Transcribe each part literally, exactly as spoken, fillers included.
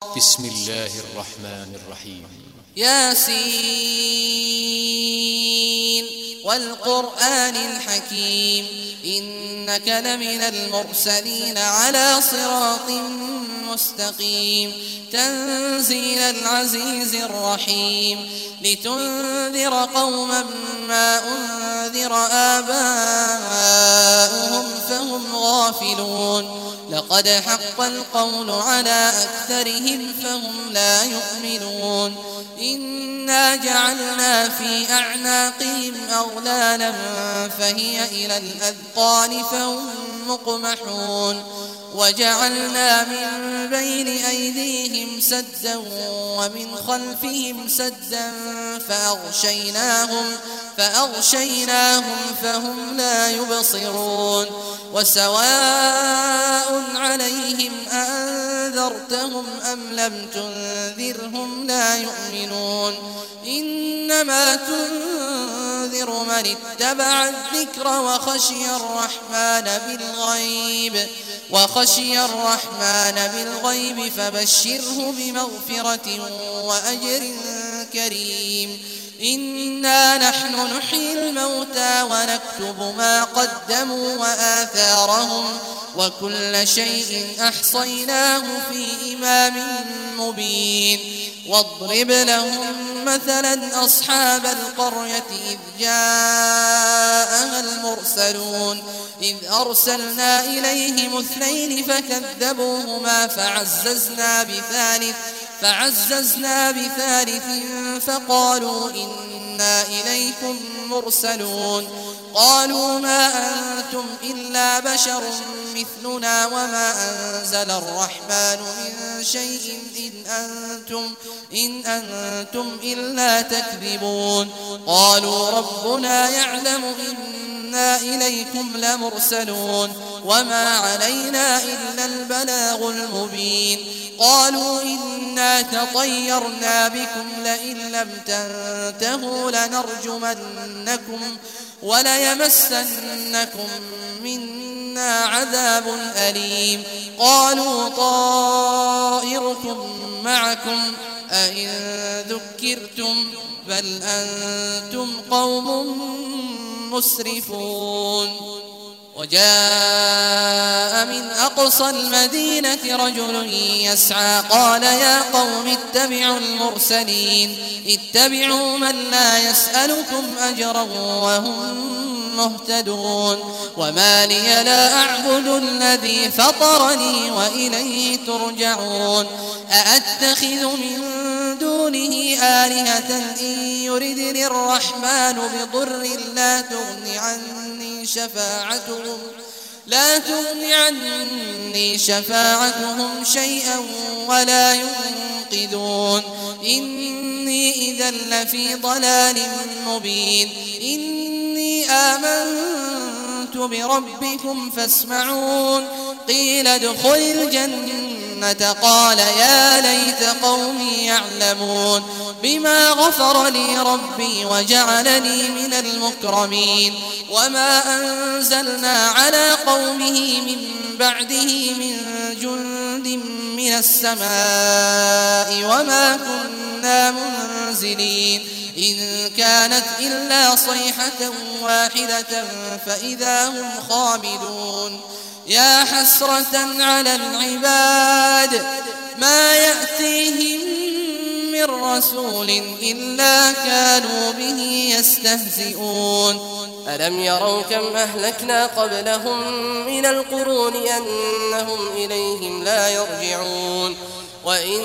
بسم الله الرحمن الرحيم. ياسين والقرآن الحكيم إنك لمن المرسلين على صراط مستقيم تنزيل العزيز الرحيم لتنذر قوما ما أنذر آباؤهم فهم غافلون لقد حق القول على أكثرهم فهم لا يؤمنون إنا جعلنا في أعناقهم أغلالا فهي إلى الأذقان فهم مقمحون وجعلنا من بين أيديهم سدا ومن خلفهم سدا فأغشيناهم فأغشيناهم فهم لا يبصرون وسواء عليهم أأنذرتهم أم لم تنذرهم لا يؤمنون إنما تنذر من اتبع الذكر وخشي الرحمن بالغيب وخشي الرحمن بالغيب فبشره بمغفرة وأجر كريم إنا نحن نحيي الموتى ونكتب ما قدموا وآثارهم وكل شيء أحصيناه في إمام مبين واضرب لهم مثلا أصحاب القرية إذ جاءها المرسلون إذ أرسلنا إليهم اثنين فكذبوهما فعززنا بثالث فعززنا بثالث فقالوا إنا إليكم مرسلون قالوا ما أنتم إلا بشر مثلنا وما أنزل الرحمن من شيء إن أنتم, إن أنتم إلا تكذبون قالوا ربنا يعلم إنا إليكم لمرسلون وما علينا إلا البلاغ المبين قالوا إنا تطيرنا بكم لئن لم تنتهوا لنرجمنكم وليمسنكم منا عذاب أليم قالوا طائركم معكم أئن ذكرتم بل أنتم قوم مسرفون وجاء من أقصى المدينة رجل يسعى قال يا قوم اتبعوا المرسلين اتبعوا من لا يسألكم أجرا وهم مهتدون وما لي لا أعبد الذي فطرني وإليه ترجعون أأتخذ من دونه آلهة إن يردني الرحمن بضر لا تغن عني شفاعتهم لا تغن عني شفاعتهم شيئا ولا ينقذون إني إذا لفي ضلال مبين إني آمنت بربكم فاسمعون قيل ادخل الجنة قال يا ليت قومي يعلمون بما غفر لي ربي وجعلني من المكرمين وما أنزلنا على قومه من بعده من جند من السماء وما كنا منزلين إن كانت إلا صيحة واحدة فإذا هم خامدون يا حسرة على العباد ما يأتيهم من رسول إلا كانوا به يستهزئون ألم يروا كم أهلكنا قبلهم من القرون أنهم إليهم لا يرجعون وإن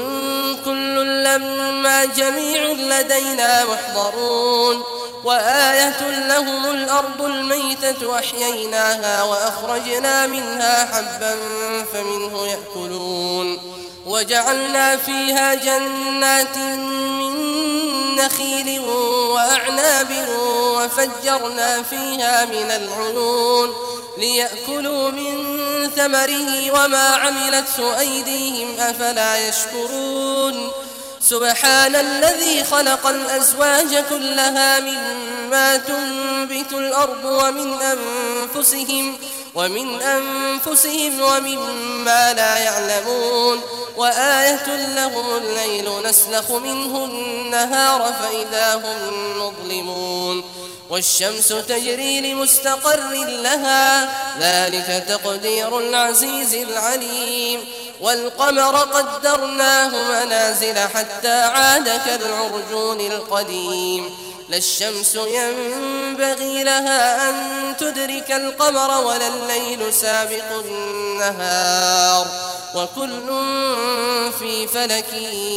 كل لما جميع لدينا محضرون وآية لهم الأرض الميتة أحييناها وأخرجنا منها حبا فمنه يأكلون وجعلنا فيها جنات من نخيل وأعناب وفجرنا فيها من العيون ليأكلوا من ثمره وما عملته أيديهم أفلا يشكرون سبحان الذي خلق الأزواج كلها مما تنبت الأرض ومن أنفسهم ومن أنفسهم ومما لا يعلمون وآية لهم الليل نسلخ منه النهار فإذا هم مظلمون والشمس تجري لمستقر لها ذلك تقدير العزيز العليم والقمر قدرناه منازل حتى عاد كالعرجون القديم لا الشمس ينبغي لها أن تدرك القمر ولا الليل سابق النهار وكل في فلك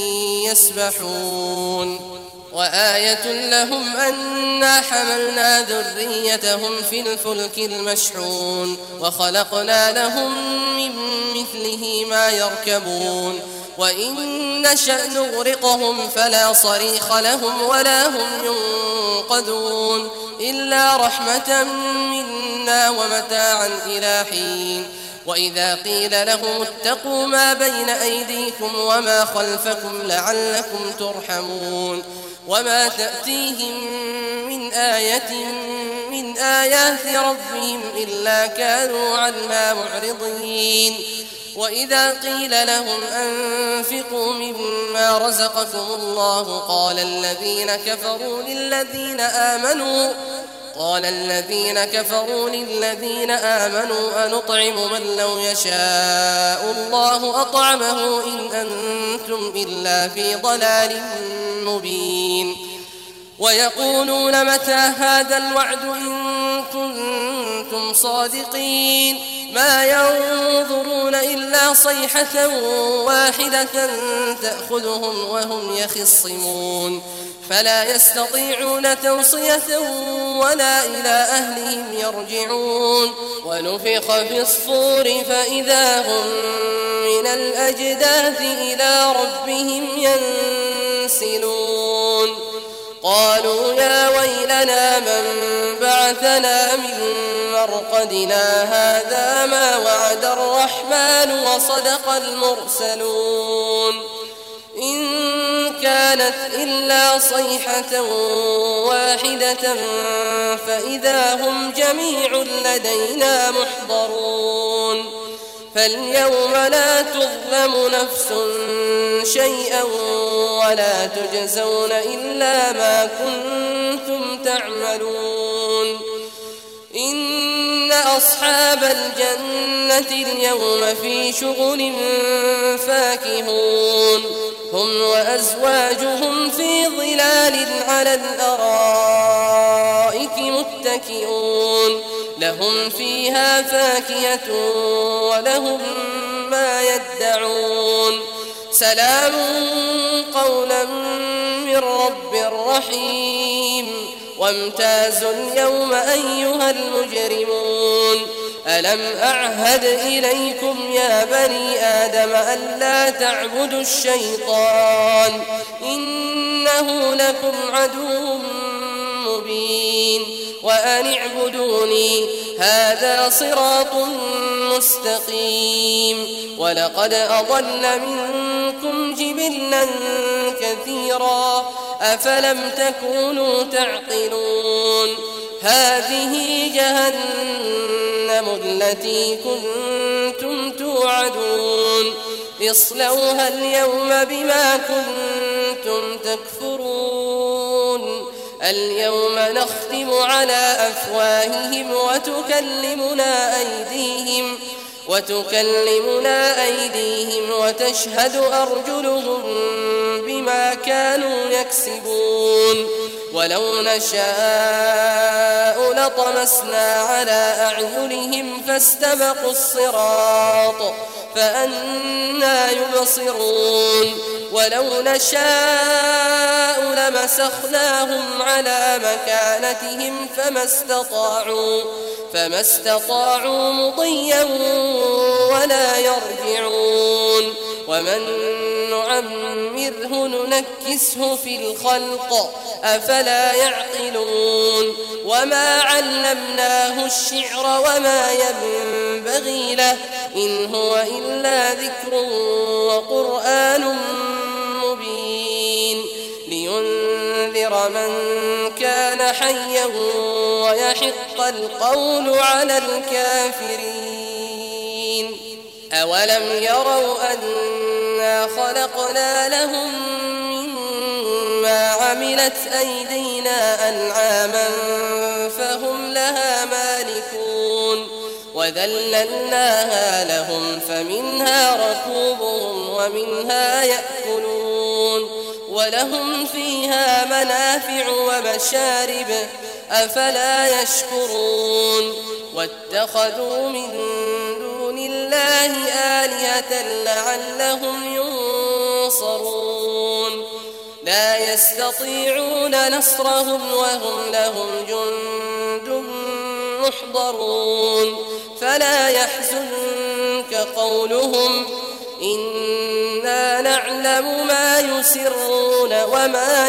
يسبحون وآية لهم أنا حملنا ذريتهم في الفلك المشحون وخلقنا لهم من مثله ما يركبون وإن نشأ نغرقهم فلا صريخ لهم ولا هم ينقذون إلا رحمة منا ومتاعا إلى حين وإذا قيل لهم اتقوا ما بين أيديكم وما خلفكم لعلكم ترحمون وما تأتيهم من آية من آيات ربهم إلا كانوا عنها معرضين وإذا قيل لهم أنفقوا مما رزقكم الله قال الذين كفروا للذين آمنوا قال الذين كفروا للذين آمنوا أنطعم من لو يشاء الله أطعمه إن أنتم إلا في ضلال مبين ويقولون متى هذا الوعد إن كنتم صادقين ما ينظرون إلا صيحة واحدة تأخذهم وهم يخصمون فلا يستطيعون توصية ولا إلى أهلهم يرجعون ونفخ في الصور فإذا هم من الأجداث إلى ربهم ينسلون قالوا يا ويلنا من بعثنا من مرقدنا هذا ما وعد الرحمن وصدق المرسلون إن كانت إلا صيحة واحدة فإذا هم جميع لدينا محضرون فاليوم لا تظلم نفس شيئا ولا تجزون إلا ما كنتم تعملون إن أصحاب الجنة اليوم في شغل فاكهون هم وأزواجهم في ظلال على الأرائك متكئون لهم فيها فاكهة ولهم ما يدعون سلام قولا من رب رحيم وامتازوا اليوم أيها المجرمون ألم أعهد إليكم يا بني آدم ألا تعبدوا الشيطان إنه لكم عدو مبين وأن اعبدوني هذا صراط مستقيم ولقد أضل منكم جبلا كثيرا أفلم تكونوا تعقلون هذه جهنم التي كنتم توعدون اصلوها اليوم بما كنتم تكفرون اليوم نختم على أفواههم وتكلمنا أيديهم وتكلمنا أيديهم وتشهد أرجلهم بما كانوا يكسبون ولو نشاء لطمسنا على أعينهم فاستبقوا الصراط فأنى يبصرون ولو نشاء لمسخناهم على مكانتهم فما استطاعوا فما استطاعوا مضيا ولا يرجعون ومن نعمره ننكسه في الخلق أفلا يعقلون وما علمناه الشعر وما ينبغي له إن هو إلا ذكر وقرآن مبين لينذر لينذر من كان حيا ويحق القول على الكافرين. أولم يروا أنا خلقنا لهم مما عملت أيدينا أنعاما فهم لها مالكون وذللناها لهم فمنها ركوبهم ومنها يأكلون ولهم فيها منافع ومشارب أفلا يشكرون. واتخذوا من دون الله آلهة لعلهم ينصرون لا يستطيعون نصرهم وهم لهم جند محضرون. فلا يحزنك قولهم إنا نعلم ما يسرون وما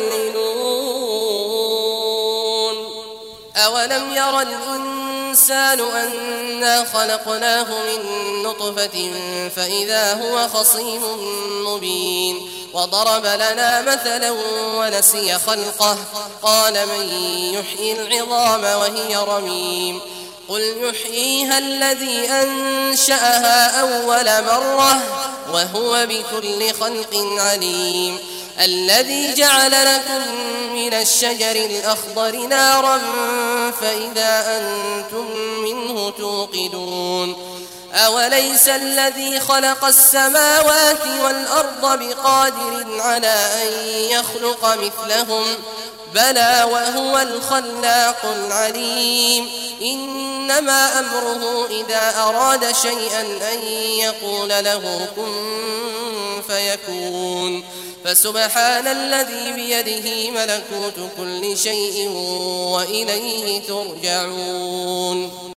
يعلنون. أولم ير الإنسان أنا خلقناه من نطفة فإذا هو خصيم مبين. وضرب لنا مثلا ونسي خلقه قال من يحيي العظام وهي رميم قل يحييها الذي أنشأها أول مرة وهو بكل خلق عليم. الذي جعل لكم من الشجر الأخضر نارا فإذا أنتم منه توقدون. أوليس الذي خلق السماوات والأرض بقادر على أن يخلق مثلهم بلى وهو الخلاق العليم. إنما أمره إذا أراد شيئا أن يقول له كن فيكون. فسبحان الذي بيده ملكوت كل شيء وإليه ترجعون.